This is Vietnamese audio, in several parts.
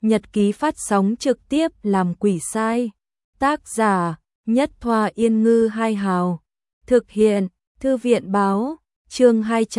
Nhật ký phát sóng trực tiếp làm quỷ sai. Tác giả Nhất Thoa Yên Ngư Hai Hào. Thực hiện Thư viện Báo. Chương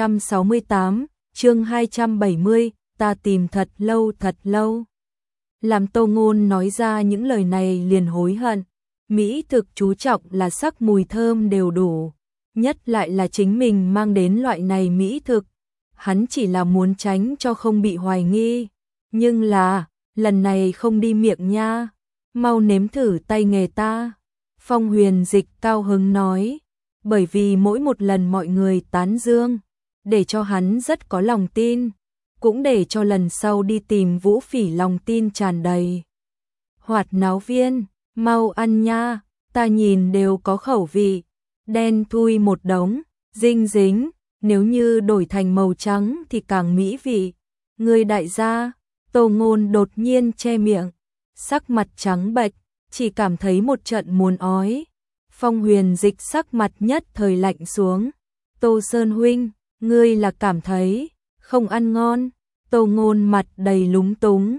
268, chương 270, ta tìm thật lâu. Làm Tô Ngôn nói ra những lời này liền hối hận. Mỹ thực chú trọng là sắc mùi thơm đều đủ, nhất lại là chính mình mang đến loại này mỹ thực. Hắn chỉ là muốn tránh cho không bị hoài nghi, nhưng là, lần này không đi miệng nha, mau nếm thử tay nghề ta. Phong Huyền Dịch cao hứng nói, bởi vì mỗi một lần mọi người tán dương, để cho hắn rất có lòng tin, cũng để cho lần sau đi tìm Vũ Phỉ lòng tin tràn đầy. Hoạt náo viên, mau ăn nha, ta nhìn đều có khẩu vị, đen thui một đống, dinh dính, nếu như đổi thành màu trắng thì càng mỹ vị. Người đại gia, Tô Ngôn đột nhiên che miệng, sắc mặt trắng bệch, chỉ cảm thấy một trận muốn ói. Phong Huyền Dịch sắc mặt nhất thời lạnh xuống. Tô Sơn huynh, ngươi là cảm thấy không ăn ngon? Tô Ngôn mặt đầy lúng túng.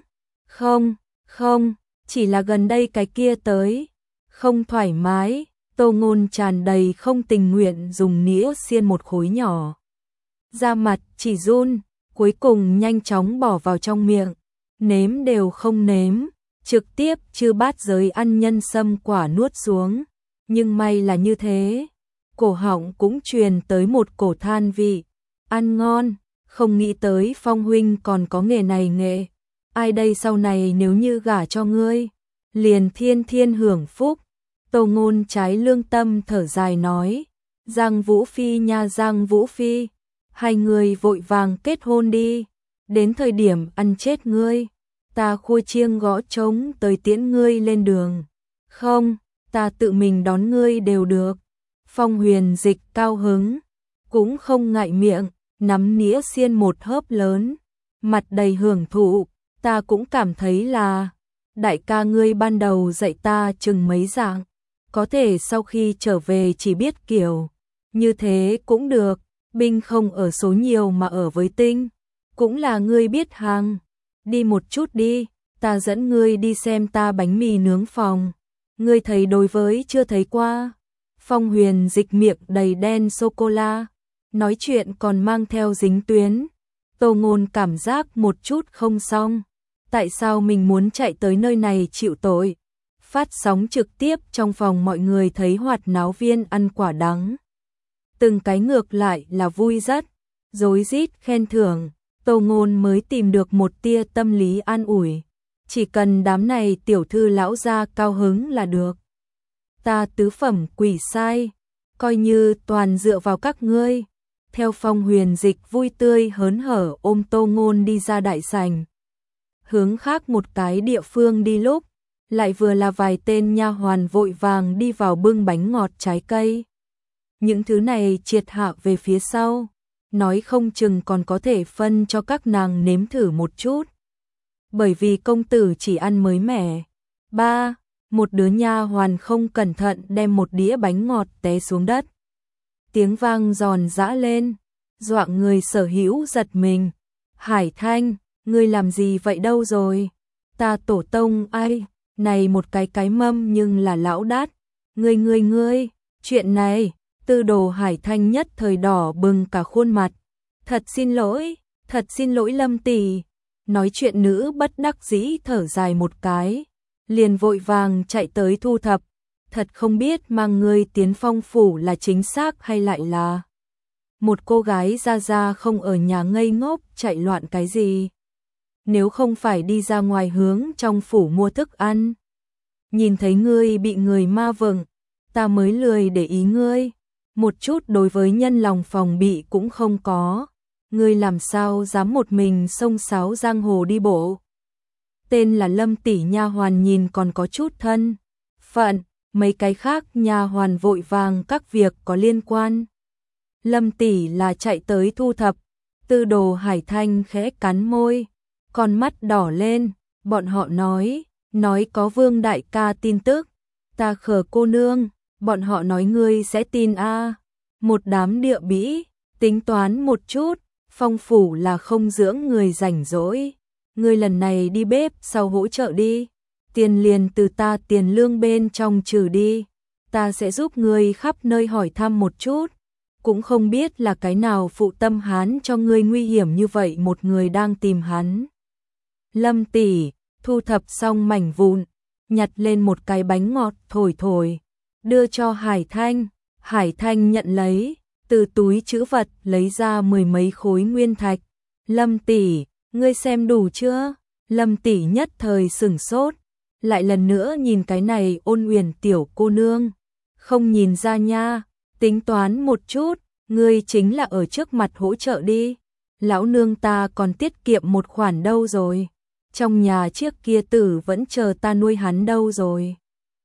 Không, chỉ là gần đây cái kia tới, không thoải mái. Tô Ngôn tràn đầy không tình nguyện dùng nĩa xiên một khối nhỏ. Da mặt chỉ run, cuối cùng nhanh chóng bỏ vào trong miệng. Nếm đều không nếm, trực tiếp chư bát giới ăn nhân sâm quả nuốt xuống. Nhưng may là như thế, cổ họng cũng truyền tới một cổ than vị. Ăn ngon, không nghĩ tới Phong huynh còn có nghề này nghệ. Ai đây sau này nếu như gả cho ngươi, liền thiên thiên hưởng phúc. Tô Ngôn trái lương tâm thở dài nói, Giang Vũ Phi nha, Giang Vũ Phi, hai người vội vàng kết hôn đi, đến thời điểm ăn chết ngươi, ta khua chiêng gõ trống tới tiễn ngươi lên đường. Không, ta tự mình đón ngươi đều được. Phong Huyền Dịch cao hứng, cũng không ngại miệng, nắm nĩa xiên một hớp lớn, mặt đầy hưởng thụ. Ta cũng cảm thấy là, đại ca ngươi ban đầu dạy ta chừng mấy dạng, có thể sau khi trở về chỉ biết kiểu như thế cũng được. Binh không ở số nhiều mà ở với tinh, cũng là ngươi biết hàng. Đi một chút đi, ta dẫn ngươi đi xem ta bánh mì nướng phòng, ngươi thấy đối với chưa thấy qua. Phong Huyền Dịch miệng đầy đen sô-cô-la, nói chuyện còn mang theo dính tuyến. Tô Ngôn cảm giác một chút không xong, tại sao mình muốn chạy tới nơi này chịu tội. Phát sóng trực tiếp trong phòng mọi người thấy hoạt náo viên ăn quả đắng, từng cái ngược lại là vui rất, rối rít khen thưởng. Tô Ngôn mới tìm được một tia tâm lý an ủi, chỉ cần đám này tiểu thư lão gia cao hứng là được. Ta tứ phẩm quỷ sai, coi như toàn dựa vào các ngươi. Theo Phong Huyền Dịch vui tươi hớn hở ôm Tô Ngôn đi ra đại sảnh, hướng khác một cái địa phương đi, lúc lại vừa là vài tên nha hoàn vội vàng đi vào bưng bánh ngọt trái cây. Những thứ này triệt hạ về phía sau, nói không chừng còn có thể phân cho các nàng nếm thử một chút, bởi vì công tử chỉ ăn mới mẻ. Một đứa nha hoàn không cẩn thận đem một đĩa bánh ngọt té xuống đất, tiếng vang giòn giã lên, dọa người sở hữu giật mình. Hải Thanh, ngươi làm gì vậy đâu rồi? Ta tổ tông ai, này một cái mâm nhưng là lão đát. Ngươi, chuyện này, Tư Đồ Hải Thanh nhất thời đỏ bừng cả khuôn mặt. Thật xin lỗi Lâm tỷ. Nói chuyện nữ bất đắc dĩ thở dài một cái, liền vội vàng chạy tới thu thập. Thật không biết mang ngươi tiến Phong phủ là chính xác hay lại là một cô gái ra không ở nhà ngây ngốc chạy loạn cái gì. Nếu không phải đi ra ngoài hướng trong phủ mua thức ăn, nhìn thấy ngươi bị người ma vừng, ta mới lười để ý ngươi, một chút đối với nhân lòng phòng bị cũng không có. Ngươi làm sao dám một mình xông xáo giang hồ đi bộ? Tên là Lâm tỷ nha hoàn nhìn còn có chút thân phận, mấy cái khác nha hoàn vội vàng các việc có liên quan. Lâm tỷ là chạy tới thu thập. Tư Đồ Hải Thanh khẽ cắn môi, con mắt đỏ lên. Bọn họ nói có Vương đại ca tin tức. Ta khờ cô nương, bọn họ nói ngươi sẽ tin a? Một đám địa bĩ, tính toán một chút, Phong phủ là không dưỡng người rảnh rỗi. ngươi lần này đi bếp sau hỗ trợ đi, tiền liền từ ta tiền lương bên trong trừ đi, ta sẽ giúp ngươi khắp nơi hỏi thăm một chút, cũng không biết là cái nào phụ tâm hắn cho ngươi nguy hiểm như vậy một người đang tìm hắn. Lâm tỷ thu thập xong mảnh vụn, nhặt lên một cái bánh ngọt thổi thổi, đưa cho Hải Thanh. Hải Thanh nhận lấy, từ túi trữ vật lấy ra 10 mấy khối nguyên thạch. Lâm tỷ, ngươi xem đủ chưa? Lâm tỷ nhất thời sửng sốt, lại lần nữa nhìn cái này Ôn Uyển tiểu cô nương, không nhìn ra nha, tính toán một chút, ngươi chính là ở trước mặt hỗ trợ đi. Lão nương ta còn tiết kiệm một khoản đâu rồi. Trong nhà chiếc kia tử vẫn chờ ta nuôi hắn đâu rồi.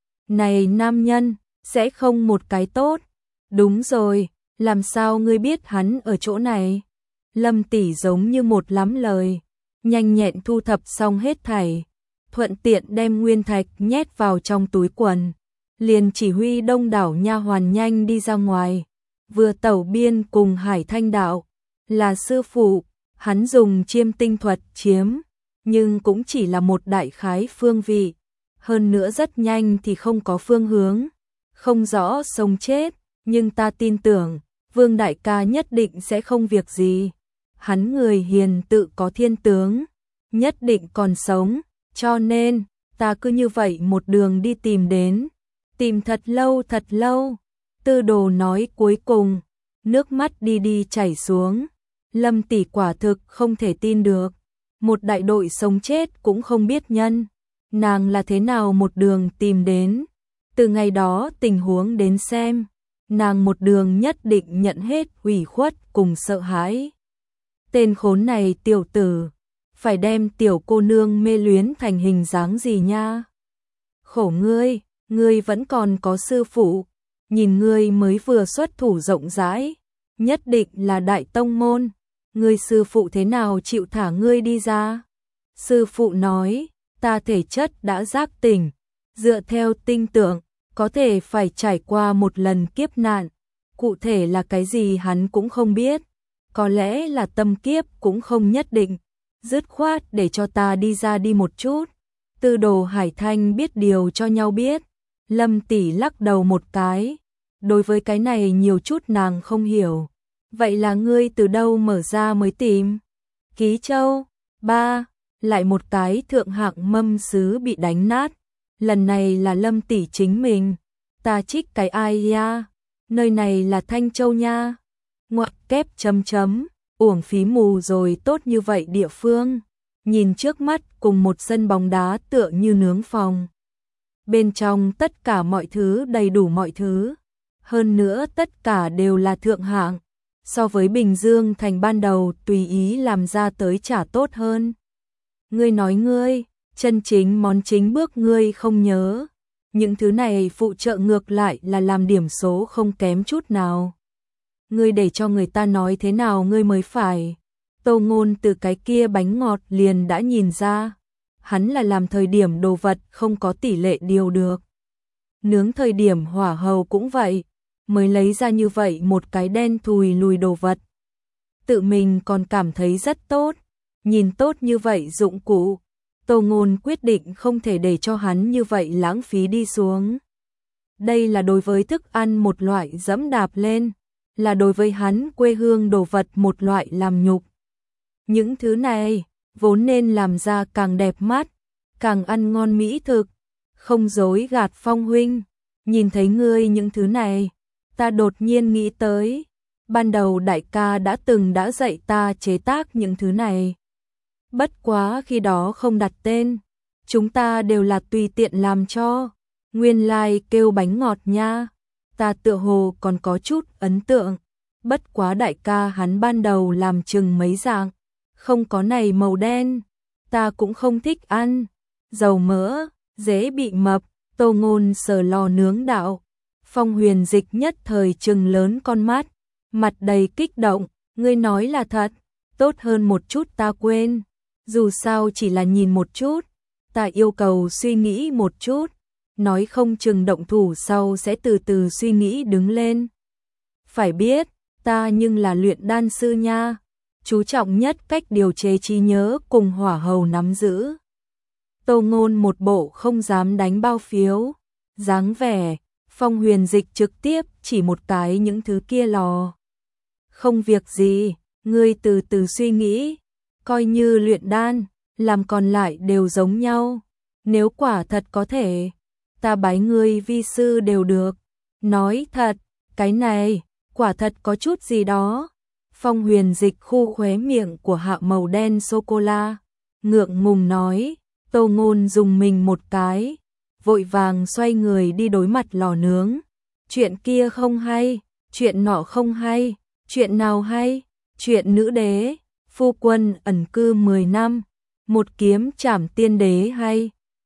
Này nam nhân, sẽ không một cái tốt. Đúng rồi, làm sao ngươi biết hắn ở chỗ này? Lâm tỷ giống như một lắm lời, nhanh nhẹn thu thập xong hết thảy, thuận tiện đem nguyên thạch nhét vào trong túi quần, liền chỉ huy đông đảo nha hoàn nhanh đi ra ngoài. Vừa tẩu biên cùng Hải Thanh đạo, là sư phụ, hắn dùng chiêm tinh thuật chiếm, nhưng cũng chỉ là một đại khái phương vị, hơn nữa rất nhanh thì không có phương hướng, không rõ sống chết, nhưng ta tin tưởng, Vương đại ca nhất định sẽ không việc gì. Hắn người hiền tự có thiên tướng, nhất định còn sống, cho nên, ta cứ như vậy một đường đi tìm đến, tìm thật lâu, Tư Đồ nói cuối cùng, nước mắt đi chảy xuống. Lâm tỷ quả thực không thể tin được, một đại đội sống chết cũng không biết nhân, nàng là thế nào một đường tìm đến. Từ ngày đó tình huống đến xem, nàng một đường nhất định nhận hết ủy khuất cùng sợ hãi. Tên khốn này tiểu tử, phải đem tiểu cô nương mê luyến thành hình dáng gì nha. Khổ ngươi vẫn còn có sư phụ, nhìn ngươi mới vừa xuất thủ rộng rãi, nhất định là đại tông môn, ngươi sư phụ thế nào chịu thả ngươi đi ra? Sư phụ nói, ta thể chất đã giác tỉnh, dựa theo tinh tượng, có thể phải trải qua một lần kiếp nạn, cụ thể là cái gì hắn cũng không biết, có lẽ là tâm kiếp cũng không nhất định, dứt khoát để cho ta đi ra đi một chút. Tư Đồ Hải Thanh biết điều cho nhau biết, Lâm tỷ lắc đầu một cái, đối với cái này nhiều chút nàng không hiểu. Vậy là ngươi từ đâu mở ra mới tìm? Ký Châu, lại một cái thượng hạng mâm sứ bị đánh nát, lần này là Lâm tỷ chính mình, ta trích cái ai ya, nơi này là Thanh Châu nha, ngoặc kép chấm, uổng phí mù rồi tốt như vậy địa phương, nhìn trước mắt cùng một sân bóng đá tựa như nướng phòng. Bên trong tất cả mọi thứ đầy đủ mọi thứ, hơn nữa tất cả đều là thượng hạng, so với Bình Dương thành ban đầu tùy ý làm ra tới trả tốt hơn. Ngươi nói ngươi, chân chính món chính bước ngươi không nhớ, những thứ này phụ trợ ngược lại là làm điểm số không kém chút nào. Ngươi để cho người ta nói thế nào ngươi mới phải. Tô Ngôn từ cái kia bánh ngọt liền đã nhìn ra, hắn là làm thời điểm đồ vật không có tỷ lệ điều được. Nướng thời điểm hỏa hầu cũng vậy, mới lấy ra như vậy một cái đen thùi lùi đồ vật. Tự mình còn cảm thấy rất tốt, nhìn tốt như vậy dụng cụ, Tô Ngôn quyết định không thể để cho hắn như vậy lãng phí đi xuống. Đây là đối với thức ăn một loại dẫm đạp lên, là đối với hắn quê hương đồ vật một loại làm nhục. Những thứ này, vốn nên làm ra càng đẹp mắt, càng ăn ngon mỹ thực, không dối gạt Phong huynh, nhìn thấy ngươi những thứ này, ta đột nhiên nghĩ tới, ban đầu đại ca đã dạy ta chế tác những thứ này. Bất quá khi đó không đặt tên, chúng ta đều là tùy tiện làm cho, nguyên lai kêu bánh ngọt nha, ta tựa hồ còn có chút ấn tượng, bất quá đại ca hắn ban đầu làm chừng mấy dạng, không có này màu đen, ta cũng không thích ăn, dầu mỡ, dễ bị mập. Tô Ngôn sờ lò nướng đạo, Phong Huyền Dịch nhất thời trừng lớn con mắt, mặt đầy kích động, ngươi nói là thật, tốt hơn một chút ta quên, dù sao chỉ là nhìn một chút, ta yêu cầu suy nghĩ một chút, nói không chừng động thủ sau sẽ từ từ suy nghĩ đứng lên. Phải biết, ta nhưng là luyện đan sư nha, chú trọng nhất cách điều chế trí nhớ cùng hỏa hầu nắm giữ. Tô Ngôn một bộ không dám đánh bao phiếu, dáng vẻ, Phong Huyền Dịch trực tiếp chỉ một cái những thứ kia lò. Không việc gì, ngươi từ từ suy nghĩ, coi như luyện đan, làm còn lại đều giống nhau. Nếu quả thật có thể, ta bái ngươi vi sư đều được. Nói thật, cái này, quả thật có chút gì đó. Phong Huyền Dịch khu khóe miệng của Hạ màu đen sô-cô-la, ngượng ngùng nói. Tô Ngôn dùng mình một cái, vội vàng xoay người đi đối mặt lò nướng. Chuyện kia không hay, chuyện nọ không hay, chuyện nào hay? Chuyện nữ đế, phu quân ẩn cư 10 năm, một kiếm trảm tiên đế hay?